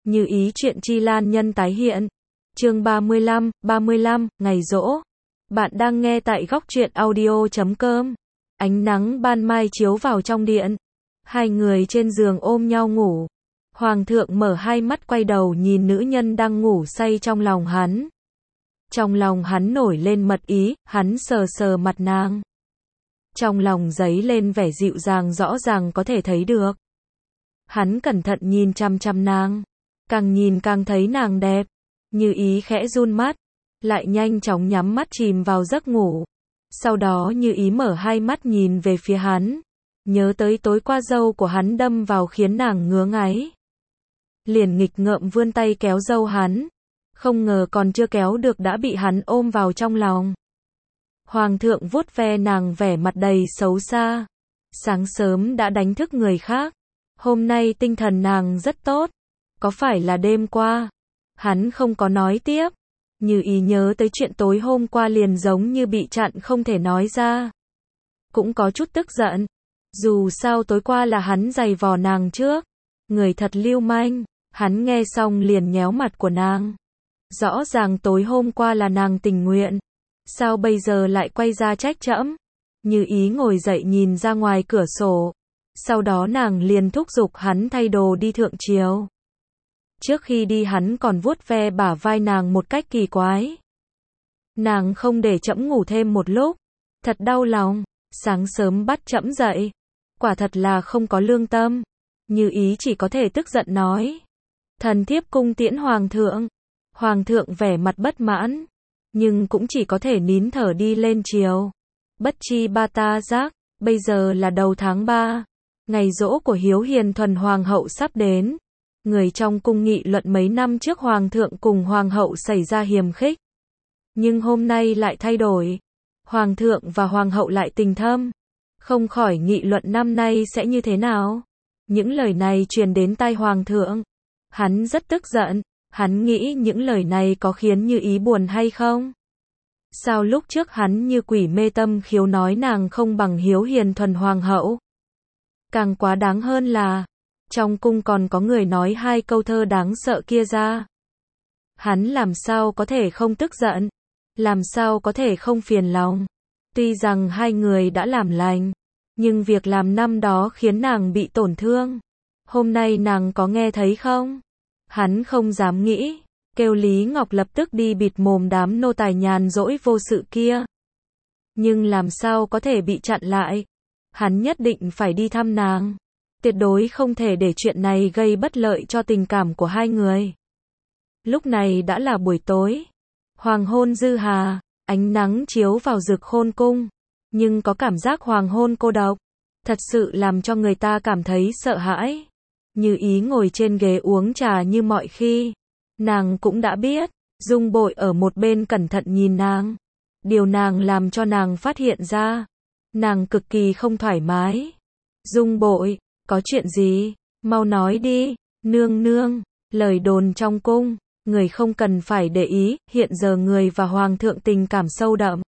Như ý chuyện chi lan nhân tái hiện. Chương 35, ngày giỗ. Bạn đang nghe tại góc truyện audio.com. Ánh nắng ban mai chiếu vào trong điện. Hai người trên giường ôm nhau ngủ. Hoàng thượng mở hai mắt quay đầu nhìn nữ nhân đang ngủ say trong lòng hắn. Trong lòng hắn nổi lên mật ý, hắn sờ sờ mặt nàng. Trong lòng dấy lên vẻ dịu dàng rõ ràng có thể thấy được. Hắn cẩn thận nhìn chăm chăm nàng. Càng nhìn càng thấy nàng đẹp. Như ý khẽ run mắt. Lại nhanh chóng nhắm mắt chìm vào giấc ngủ. Sau đó Như ý mở hai mắt nhìn về phía hắn. Nhớ tới tối qua râu của hắn đâm vào khiến nàng ngứa ngáy. Liền nghịch ngợm vươn tay kéo râu hắn. Không ngờ còn chưa kéo được đã bị hắn ôm vào trong lòng. Hoàng thượng vuốt ve nàng vẻ mặt đầy xấu xa. Sáng sớm đã đánh thức người khác. Hôm nay tinh thần nàng rất tốt. Có phải là đêm qua? Hắn không có nói tiếp. Như ý nhớ tới chuyện tối hôm qua liền giống như bị chặn không thể nói ra. Cũng có chút tức giận. Dù sao tối qua là hắn giày vò nàng trước. Người thật lưu manh. Hắn nghe xong liền nhéo mặt của nàng. Rõ ràng tối hôm qua là nàng tình nguyện. Sao bây giờ lại quay ra trách trẫm? Như ý ngồi dậy nhìn ra ngoài cửa sổ. Sau đó nàng liền thúc giục hắn thay đồ đi thượng triều. Trước khi đi hắn còn vuốt ve bả vai nàng một cách kỳ quái. Nàng không để trẫm ngủ thêm một lúc. Thật đau lòng. Sáng sớm bắt trẫm dậy. Quả thật là không có lương tâm. Như ý chỉ có thể tức giận nói. Thần thiếp cung tiễn hoàng thượng. Hoàng thượng vẻ mặt bất mãn. Nhưng cũng chỉ có thể nín thở đi lên triều. Bất chi ba ta giác. Bây giờ là đầu tháng 3. Ngày giỗ của Hiếu Hiền Thuần Hoàng hậu sắp đến. Người trong cung nghị luận mấy năm trước Hoàng thượng cùng Hoàng hậu xảy ra hiềm khích. Nhưng hôm nay lại thay đổi. Hoàng thượng và Hoàng hậu lại tình thâm. Không khỏi nghị luận năm nay sẽ như thế nào. Những lời này truyền đến tai Hoàng thượng. Hắn rất tức giận. Hắn nghĩ những lời này có khiến Như ý buồn hay không? Sao lúc trước hắn như quỷ mê tâm khiếu nói nàng không bằng Hiếu Hiền Thuần Hoàng hậu? Càng quá đáng hơn là, trong cung còn có người nói hai câu thơ đáng sợ kia ra. Hắn làm sao có thể không tức giận? Làm sao có thể không phiền lòng? Tuy rằng hai người đã làm lành, nhưng việc làm năm đó khiến nàng bị tổn thương. Hôm nay nàng có nghe thấy không? Hắn không dám nghĩ, kêu Lý Ngọc lập tức đi bịt mồm đám nô tài nhàn rỗi vô sự kia. Nhưng làm sao có thể bị chặn lại? Hắn nhất định phải đi thăm nàng. Tuyệt đối không thể để chuyện này gây bất lợi cho tình cảm của hai người. Lúc này đã là buổi tối. Hoàng hôn dư hà, ánh nắng chiếu vào rực khôn cung. Nhưng có cảm giác hoàng hôn cô độc. Thật sự làm cho người ta cảm thấy sợ hãi. Như ý ngồi trên ghế uống trà như mọi khi. Nàng cũng đã biết. Dung Bội ở một bên cẩn thận nhìn nàng. Điều nàng làm cho nàng phát hiện ra. Nàng cực kỳ không thoải mái. Dung Bội, có chuyện gì? Mau nói đi. Nương nương, lời đồn trong cung, người không cần phải để ý, hiện giờ người và hoàng thượng tình cảm sâu đậm.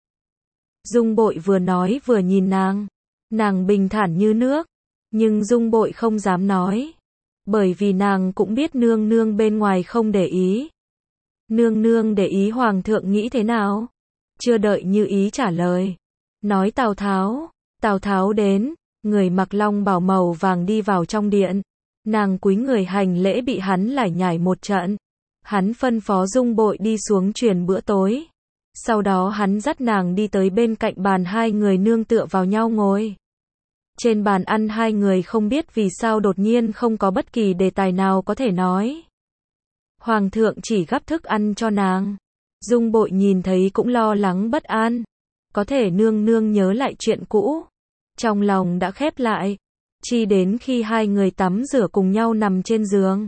Dung Bội vừa nói vừa nhìn nàng. Nàng bình thản như nước. Nhưng Dung Bội không dám nói. Bởi vì nàng cũng biết nương nương bên ngoài không để ý. Nương nương để ý hoàng thượng nghĩ thế nào? Chưa đợi Như ý trả lời. Nói Tào Tháo đến, người mặc long bào màu vàng đi vào trong điện. Nàng cúi người hành lễ bị hắn lải nhải một trận. Hắn phân phó Dung Bội đi xuống truyền bữa tối. Sau đó hắn dắt nàng đi tới bên cạnh bàn hai người nương tựa vào nhau ngồi. Trên bàn ăn hai người không biết vì sao đột nhiên không có bất kỳ đề tài nào có thể nói. Hoàng thượng chỉ gắp thức ăn cho nàng. Dung Bội nhìn thấy cũng lo lắng bất an. Có thể nương nương nhớ lại chuyện cũ. Trong lòng đã khép lại. Chi đến khi hai người tắm rửa cùng nhau nằm trên giường.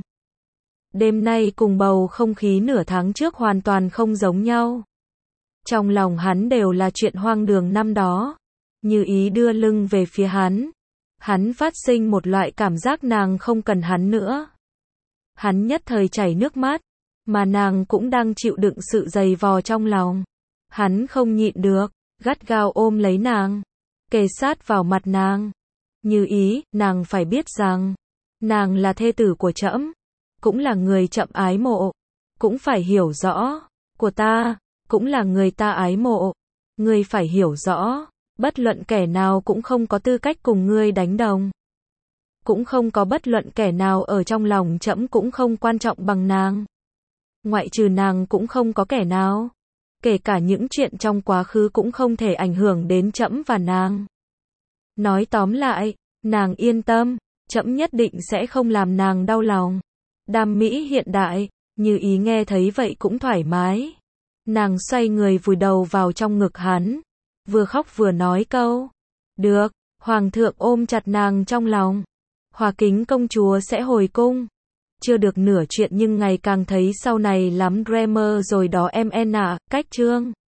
Đêm nay cùng bầu không khí nửa tháng trước hoàn toàn không giống nhau. Trong lòng hắn đều là chuyện hoang đường năm đó. Như ý đưa lưng về phía hắn. Hắn phát sinh một loại cảm giác nàng không cần hắn nữa. Hắn nhất thời chảy nước mắt. Mà nàng cũng đang chịu đựng sự dày vò trong lòng. Hắn không nhịn được, gắt gao ôm lấy nàng. Kề sát vào mặt nàng. Như ý, nàng phải biết rằng, nàng là thê tử của trẫm. cũng là người chậm ái mộ. Cũng phải hiểu rõ, của ta, cũng là người ta ái mộ. Ngươi phải hiểu rõ, bất luận kẻ nào cũng không có tư cách cùng ngươi đánh đồng. Cũng không có bất luận kẻ nào ở trong lòng trẫm cũng không quan trọng bằng nàng. Ngoại trừ nàng cũng không có kẻ nào. Kể cả những chuyện trong quá khứ cũng không thể ảnh hưởng đến trẫm và nàng. Nói tóm lại, nàng yên tâm, trẫm nhất định sẽ không làm nàng đau lòng. Đam mỹ hiện đại, Như Ý nghe thấy vậy cũng thoải mái. Nàng xoay người vùi đầu vào trong ngực hắn, vừa khóc vừa nói câu. Được, Hoàng thượng ôm chặt nàng trong lòng. Hòa Kính công chúa sẽ hồi cung. Chưa được nửa chuyện nhưng ngày càng thấy sau này lắm drama rồi đó em ạ, cách chương.